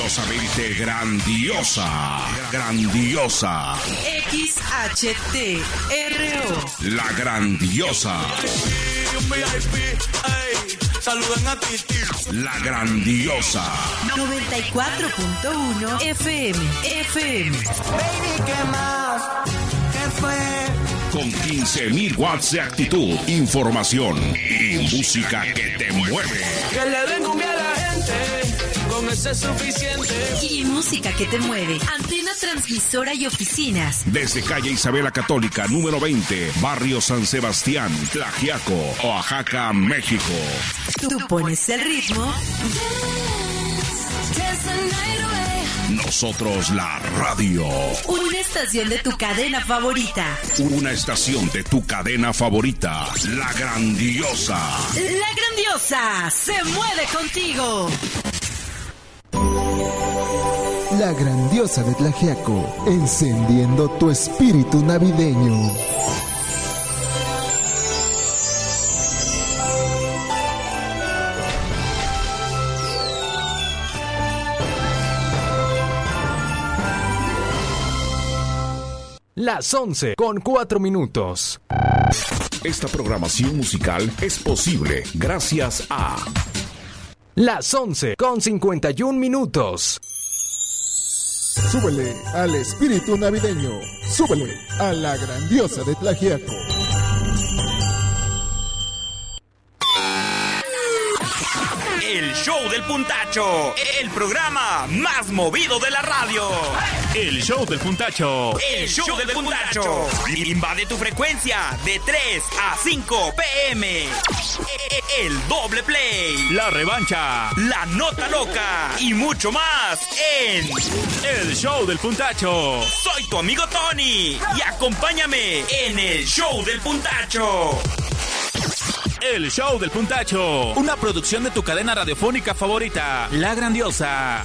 Orgullosamente grandiosa. Grandiosa. XHTRO. La Grandiosa. La Grandiosa. 94.1 FM. Baby, ¿qué más? ¿Qué fue? Con 15.000 watts de actitud, información y música que te mueve. Que le den cumbia a la gente, con eso es suficiente. Y música que te mueve. Antena transmisora y oficinas. Desde calle Isabela Católica, número 20, barrio San Sebastián, Tlaxiaco, Oaxaca, México. Tú pones el ritmo. Nosotros la radio. Una estación de tu cadena favorita. Una estación de tu cadena favorita. La Grandiosa. La Grandiosa se mueve contigo. La Grandiosa de Tlaxiaco, encendiendo tu espíritu navideño. Las 11:04. Esta programación musical es posible gracias a... Las 11:51. Súbele al espíritu navideño. Súbele a La Grandiosa de Tlaxiaco. El show del Puntacho, el programa más movido de la radio. El show del Puntacho. El show del Puntacho. Invade tu frecuencia de 3 a 5 p.m. El doble play. La revancha. La nota loca. Y mucho más en El show del Puntacho. Soy tu amigo Tony. Y acompáñame en el show del Puntacho. El show del Puntacho. Una producción de tu cadena radiofónica favorita, La Grandiosa.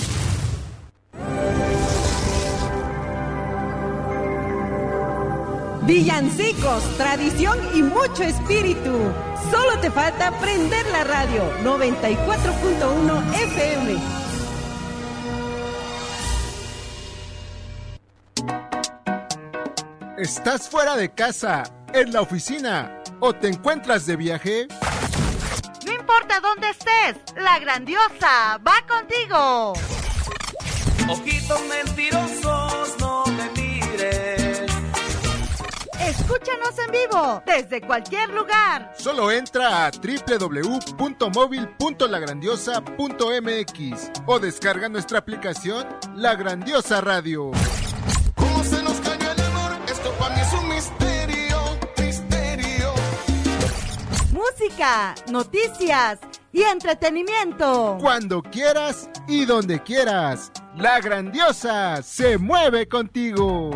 Villancicos, tradición y mucho espíritu. Solo te falta prender la radio. 94.1 FM. ¿Estás fuera de casa, en la oficina o te encuentras de viaje? No importa dónde estés, La Grandiosa va contigo. Ojitos mentirosos, no me mires. Escúchanos en vivo desde cualquier lugar. Solo entra a www.móvil.lagrandiosa.mx o descarga nuestra aplicación La Grandiosa Radio. ¿Cómo se nos cayó el amor? Esto para mí es un misterio, misterio. Música, noticias y entretenimiento. Cuando quieras y donde quieras, La Grandiosa se mueve contigo.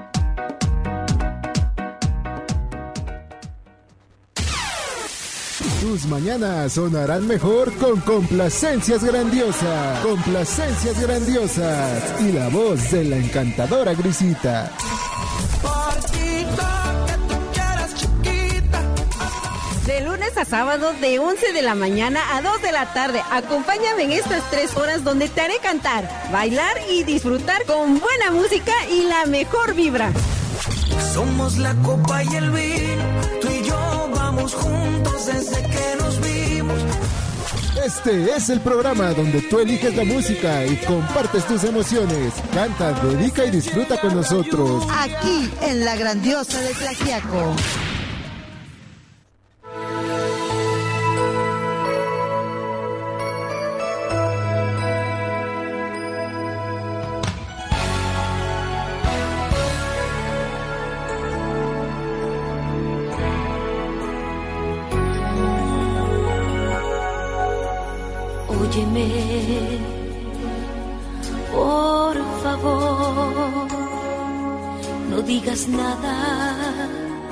Tus mañanas sonarán mejor con Complacencias Grandiosas. Complacencias Grandiosas. Y la voz de la encantadora Grisita. De lunes a sábado, de 11 de la mañana a 2 de la tarde. Acompáñame en estas 3 horas donde te haré cantar, bailar y disfrutar con buena música y la mejor vibra. Somos la copa y el vino, tú y yo vamos juntos desde que nos vimos. Este es el programa donde tú eliges la música y compartes tus emociones. Canta, dedica y disfruta con nosotros. Aquí en La Grandiosa de Tlaxiaco. Óyeme, por favor, no digas nada,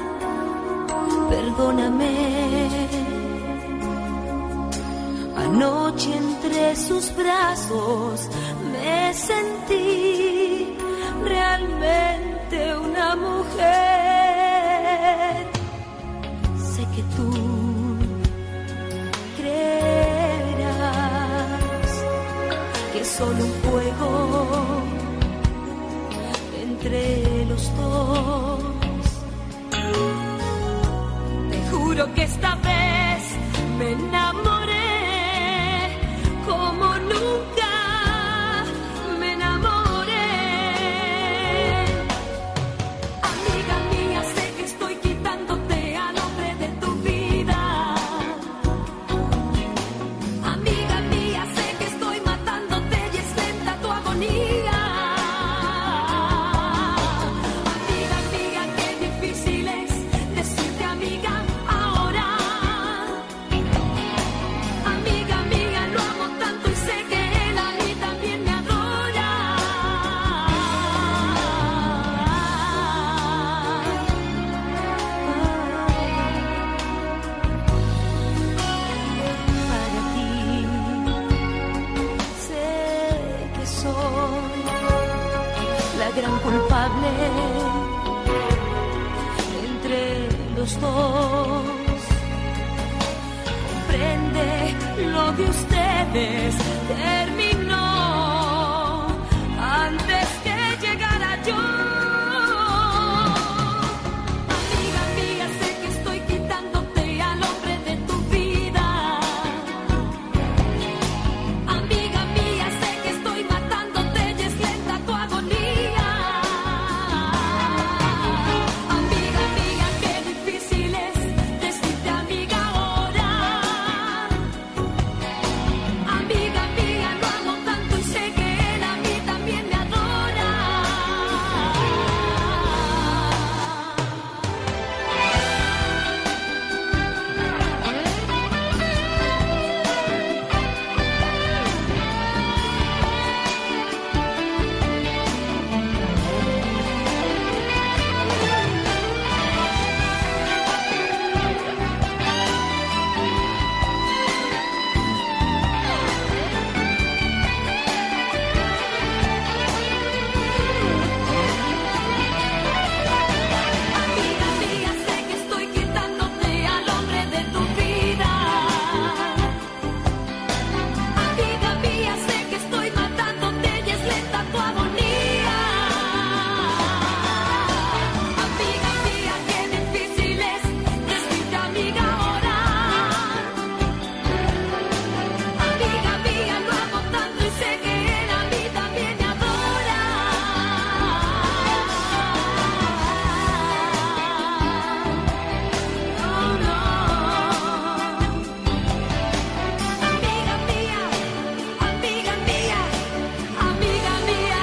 perdóname. Anoche entre sus brazos me sentí realmente una mujer. Sé que tú creerás que solo un juego entre los dos. Te juro que esta vez me enamoré como nunca me enamoré. Amiga mía, sé que estoy quitándote al hombre de tu vida. Amiga mía, sé que estoy matándote y es lenta tu agonía. Amiga mía, qué difícil es decirte amiga ahora. Amiga mía, lo amo tanto y sé que él a mí también me adora. Para ti sé que soy la gran culpable entre los dos. Comprende, lo de ustedes terminó antes que llegara yo. Amiga mía, sé que estoy quitándote al hombre de tu vida. Amiga mía, sé que estoy matándote y es lenta tu agonía. Amiga mía, qué difícil es decirte amiga ahora. Amiga mía, lo amo tanto y sé que él a mí también me adora. Amiga mía, sé que estoy quitándote al hombre de tu vida. Amiga mía, sé que estoy matándote y es lenta tu agonía. Amiga mía, qué difícil es decirte amiga ahora. Amiga mía, lo amo tanto y sé que él a mí también me adora. No, no. Amiga mía, amiga mía, amiga mía.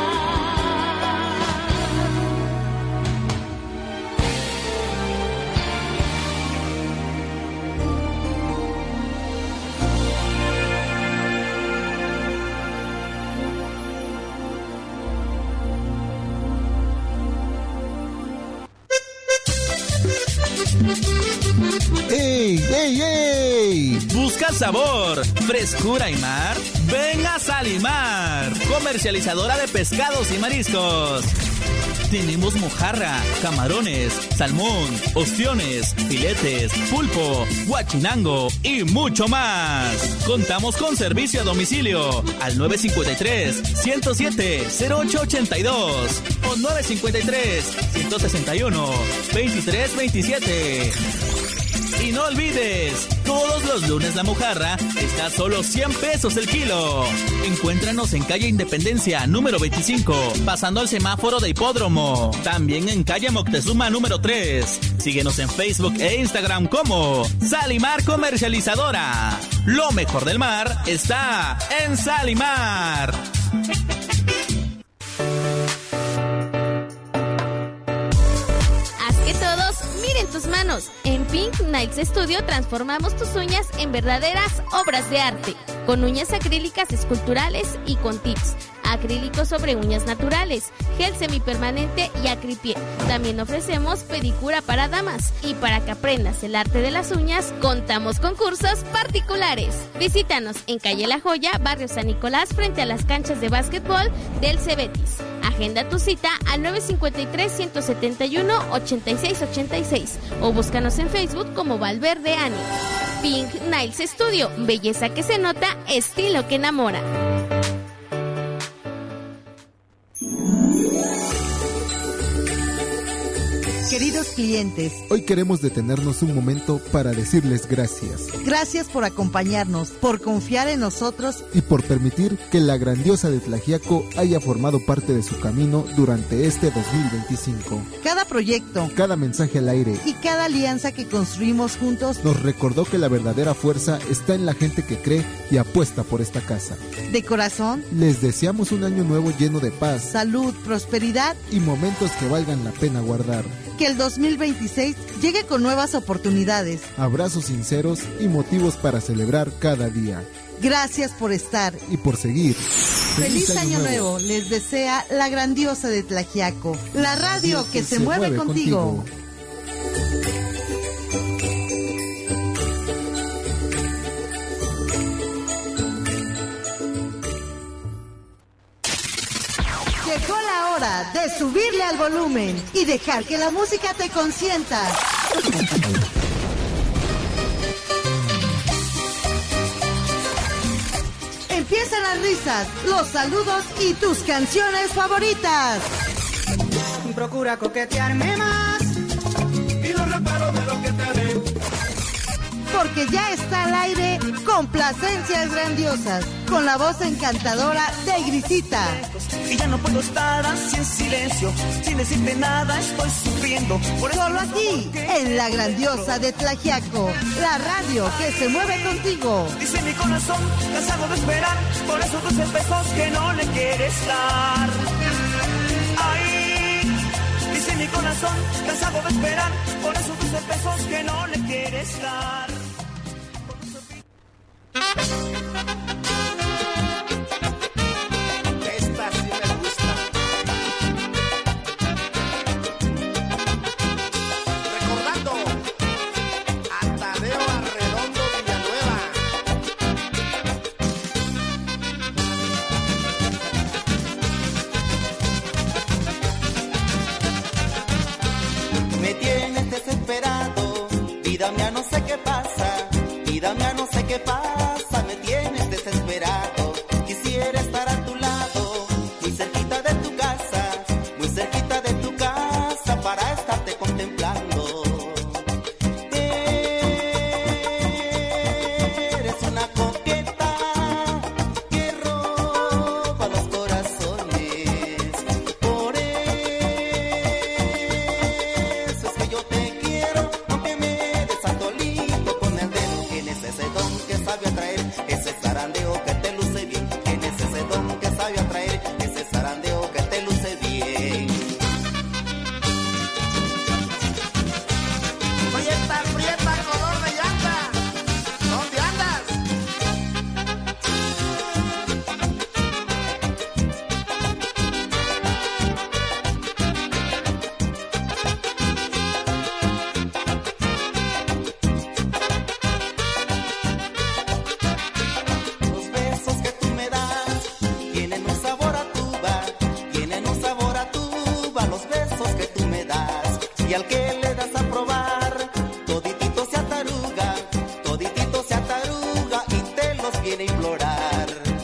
¡Ey, ey, ey! ¿Buscas sabor, frescura y mar? Ven a Salimar, comercializadora de pescados y mariscos. Tenemos mojarra, camarones, salmón, ostiones, filetes, pulpo, guachinango y mucho más. Contamos con servicio a domicilio al 953-107-0882 o 953-161-2327. Y no olvides, todos los lunes la mojarra está a solo 100 pesos el kilo. Encuéntranos en calle Independencia, número 25, pasando al semáforo de Hipódromo. También en calle Moctezuma, número 3. Síguenos en Facebook e Instagram como Salimar Comercializadora. Lo mejor del mar está en Salimar. Haz que todos miren tus manos. En Pink Nails Studio transformamos tus uñas en verdaderas obras de arte, con uñas acrílicas esculturales y con tips. Acrílicos sobre uñas naturales, gel semipermanente y acripié. También ofrecemos pedicura para damas. Y para que aprendas el arte de las uñas, contamos con cursos particulares. Visítanos en calle La Joya, barrio San Nicolás, frente a las canchas de básquetbol del Cebetis. Agenda tu cita al 953-171-8686 o búscanos en Facebook como Valverde Ani. Pink Nails Studio, belleza que se nota, estilo que enamora. Queridos clientes, hoy queremos detenernos un momento para decirles gracias. Gracias por acompañarnos, por confiar en nosotros y por permitir que la Grandiosa de Tlaxiaco haya formado parte de su camino durante este 2025. Cada proyecto, cada mensaje al aire y cada alianza que construimos juntos nos recordó que la verdadera fuerza está en la gente que cree y apuesta por esta casa. De corazón, les deseamos un año nuevo lleno de paz, salud, prosperidad y momentos que valgan la pena guardar. Que el 2026 llegue con nuevas oportunidades, abrazos sinceros y motivos para celebrar cada día. Gracias por estar y por seguir. ¡Feliz Año Nuevo! Les desea la Grandiosa de Tlaxiaco, la radio que se mueve contigo. Llegó la hora de subirle al volumen y dejar que la música te consienta. Empiezan las risas, los saludos y tus canciones favoritas. Procura coquetearme más y no reparo de lo que te haré. Porque ya está al aire Complacencias Grandiosas, con la voz encantadora de Grisita. Y ya no puedo estar así en silencio, sin decirte nada estoy sufriendo. Por solo aquí, en la Grandiosa de Tlaxiaco, la radio que se mueve contigo. Dice mi corazón, cansado de esperar, por esos 12 pesos que no le quieres dar. Ay, dice mi corazón, cansado de esperar, por esos 12 pesos que no le quieres dar. Esta sí me gusta. Recordando a Tadeo Arredondo Villanueva. Me tienes desesperado, vida mía no sé qué pasa, vida mía no sé qué pasa, me tienes desesperado, quisiera estar a tu lado, muy cerquita de tu casa, muy cerquita de tu casa, para estarte contemplando. Eres una coqueta que roba los corazones, por eso es que yo te quiero, aunque me des atolito con el dedo. Tienes ese don que sabe atraer, ese zarandeo que te luce bien. Tienes ese don que sabe atraer, ese zarandeo que te luce bien. Oye, esta prieta color de llanta, ¿dónde andas? Los besos que tú me das tienen un sabor a tuba, tienen un sabor a tuba, los besos que tú me das. Y al que le das a probar, toditito se ataruga, toditito se ataruga y te los viene a implorar.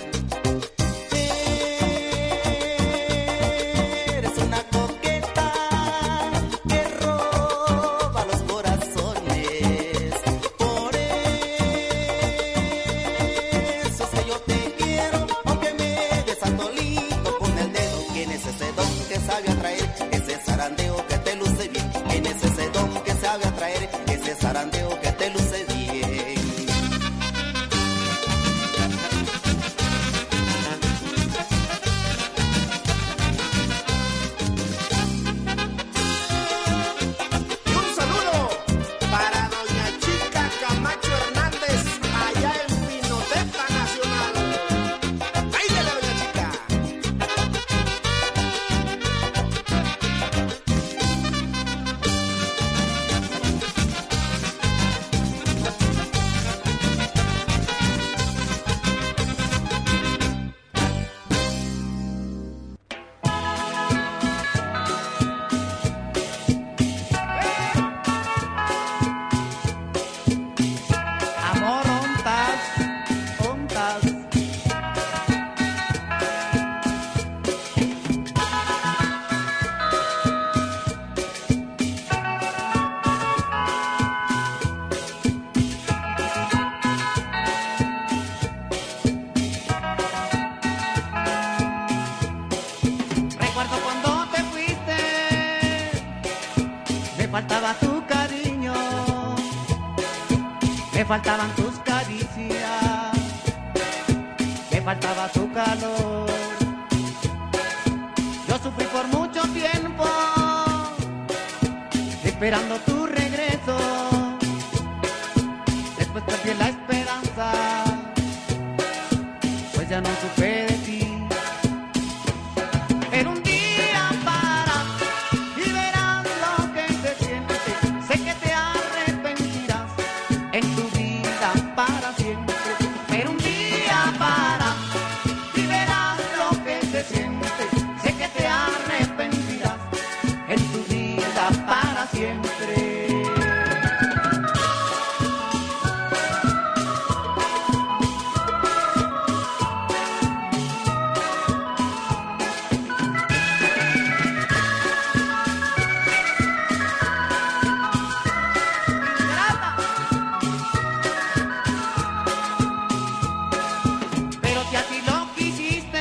Eres una coqueta que roba los corazones, por eso es que yo te quiero, aunque me des atolito con el dedo. Tienes ese don que sabe atraer, ese zarandeo que te luce bien. Tienes ese don que sabe atraer, ese zarandeo que te luce bien. faltaban tus caricias, me faltaba tu calor. Yo sufrí por mucho tiempo esperando tu regreso. Después perdí la esperanza, pues ya no supe de ti. Pero un día para y verás lo que se siente. Sé que te arrepentirás en tu vida para siempre. Pero un día para y verás lo que se siente. Sé que te arrepentirás en tu vida para siempre. Pero si así lo quisiste,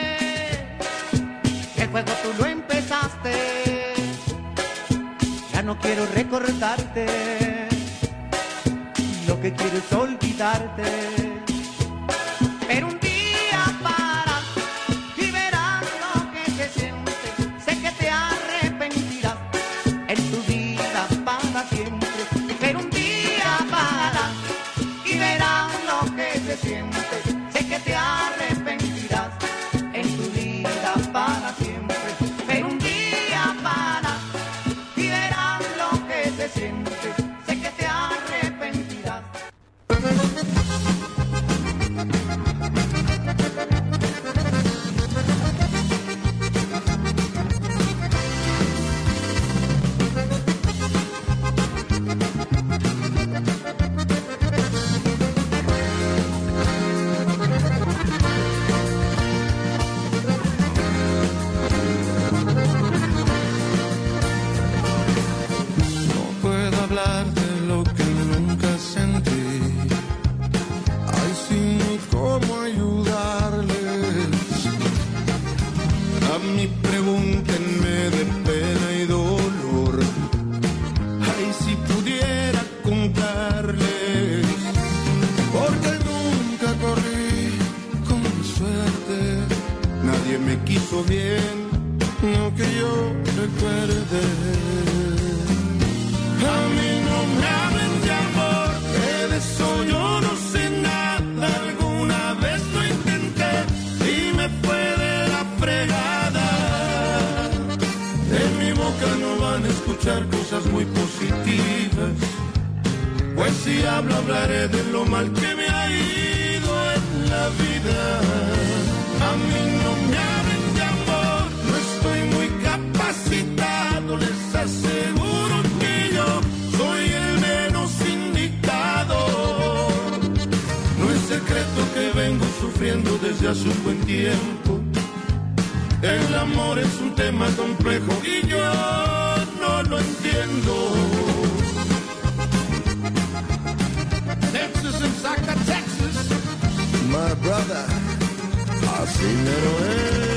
el juego tú lo empezaste. Ya no quiero recordarte, lo que quiero es olvidarte. Pero un día para y verás lo que se siente. Sé que te arrepentirás en tu vida para siempre. Pero un día para y verás lo que se siente. Sé que te arrepentirás en tu vida para siempre. Pero un día para y verás lo que se siente. Sé que te arrepentirás. No puedo hablar de lo que nunca sentí. Ay, sí, cómo ayudarles. A mí pregúntenme de pena y dolor. Ay, si pudiera contarles. Porque nunca corrí con suerte. Nadie me quiso bien, no que yo recuerde. A mí no me hablen de amor, que de eso yo no sé nada. Alguna vez lo intenté y me fue de la fregada. De mi boca no van a escuchar cosas muy positivas, pues si hablo hablaré de lo mal que me ha ido en la vida. A mí no me hablen de amor, no estoy muy capacitado, les aseguro que yo soy el menos indicado. No es secreto que vengo sufriendo desde hace un buen tiempo. El amor es un tema complejo y yo no lo entiendo. Texas and Saca, Texas, my brother, así mero es.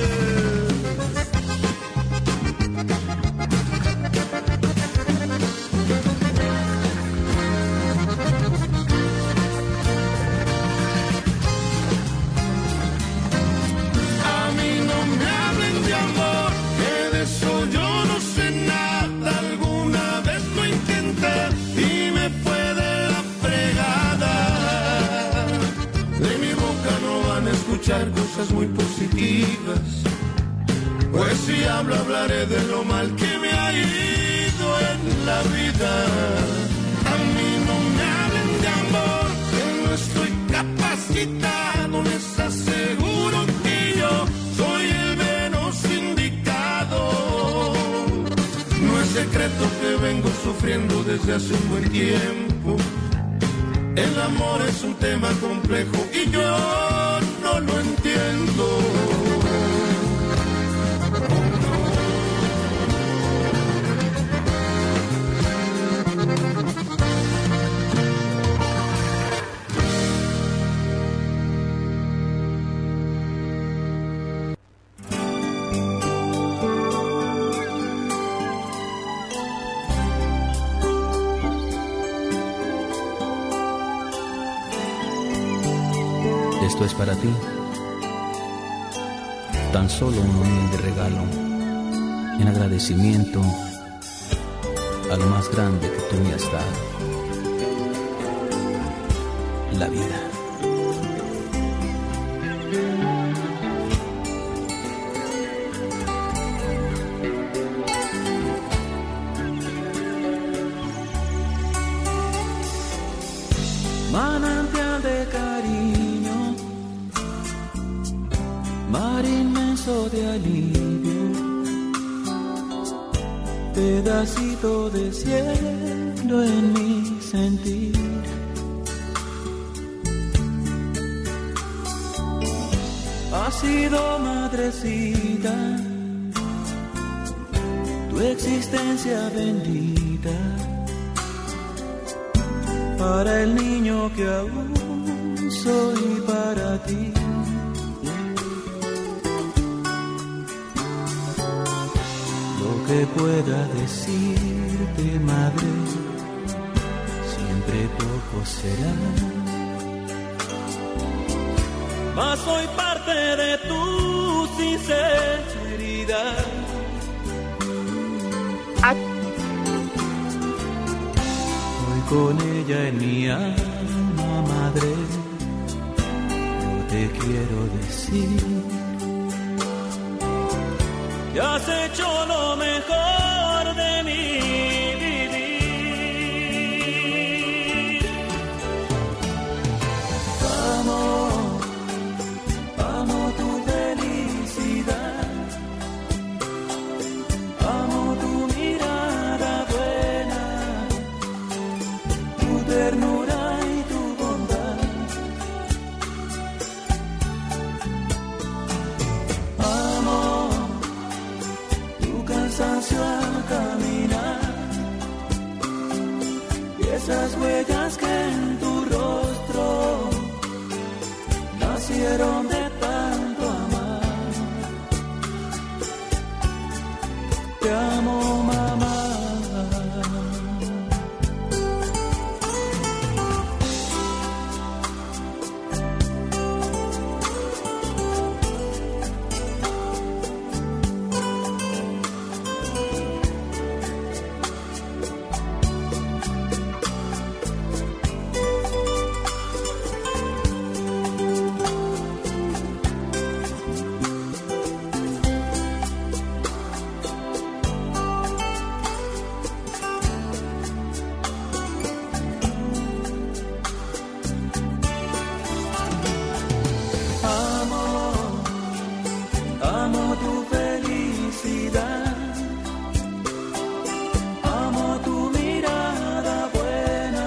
A mí no me hablen de amor, que de eso yo no sé nada. Alguna vez lo intenté y me fue de la fregada. De mi boca no van a escuchar cosas muy positivas, pues si hablo hablaré de lo mal que me ha ido en la vida. A mí no me hablen de amor, que no estoy capacitado, les aseguro que yo soy el menos indicado. No es secreto que vengo sufriendo desde hace un buen tiempo. El amor es un tema complejo y yo no lo entiendo. Esto es para ti. Tan solo un humilde regalo en agradecimiento a lo más grande que tú me has dado, la vida. Manantial de cariño, mar inmenso de alivio, pedacito de cielo en mi sentir. Has sido madrecita, tu existencia bendita, para el niño que aún soy para ti. Lo que pueda decirte, madre, siempre poco será. Mas soy parte de tu sinceridad. Hoy con ella en mi alma, madre, yo te quiero decir que has hecho lo mejor de mi vivir. Amo tu felicidad, amo tu mirada buena, tu ternura y tu bondad. Amo tu cansancio al caminar y esas huellas que en tu rostro nacieron de tanto amar. Te amo, mamá. Amo tu felicidad, amo tu mirada buena,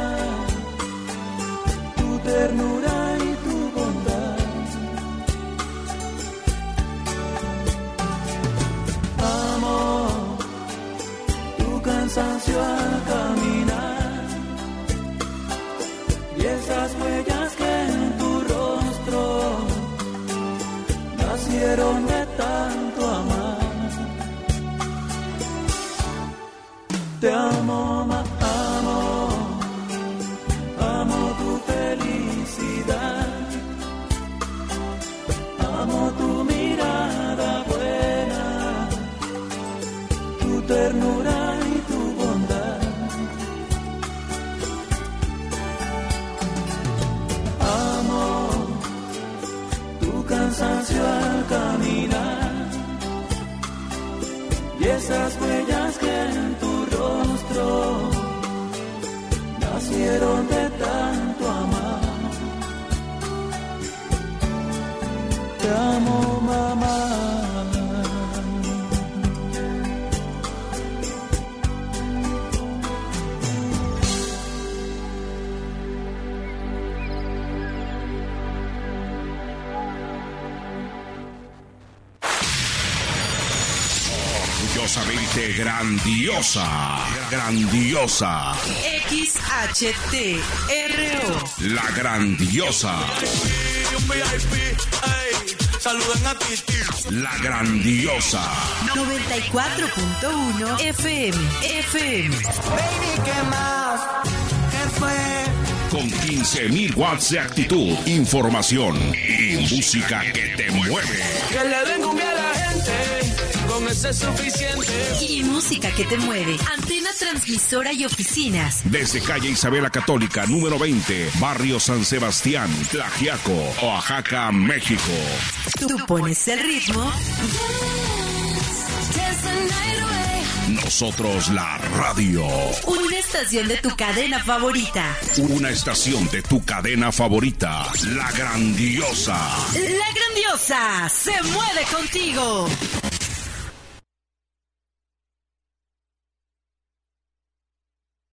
tu ternura y tu bondad. Amo tu cansancio al caminar y esas huellas que en tu rostro nacieron de tanto amar. Te amo, amo tu felicidad, amo tu mirada buena, tu ternura y tu bondad. Amo tu cansancio al caminar y esas huellas que en tu rostro nacieron de tanto amar. Te amo, mamá. Orgullosamente grandiosa, grandiosa. XHTRO. La grandiosa. La grandiosa. 94.1 FM. Baby, ¿qué más? ¿Qué fue? con 15.000 watts de actitud, información y música que te mueve. Que le den cumbia a la gente, con eso es suficiente. Y música que te mueve. Antena transmisora y oficinas. Desde calle Isabela Católica, número 20, barrio San Sebastián, Tlaxiaco, Oaxaca, México. Tú pones el ritmo. Nosotros la radio. Una estación de tu cadena favorita. Una estación de tu cadena favorita. La Grandiosa. La Grandiosa se mueve contigo.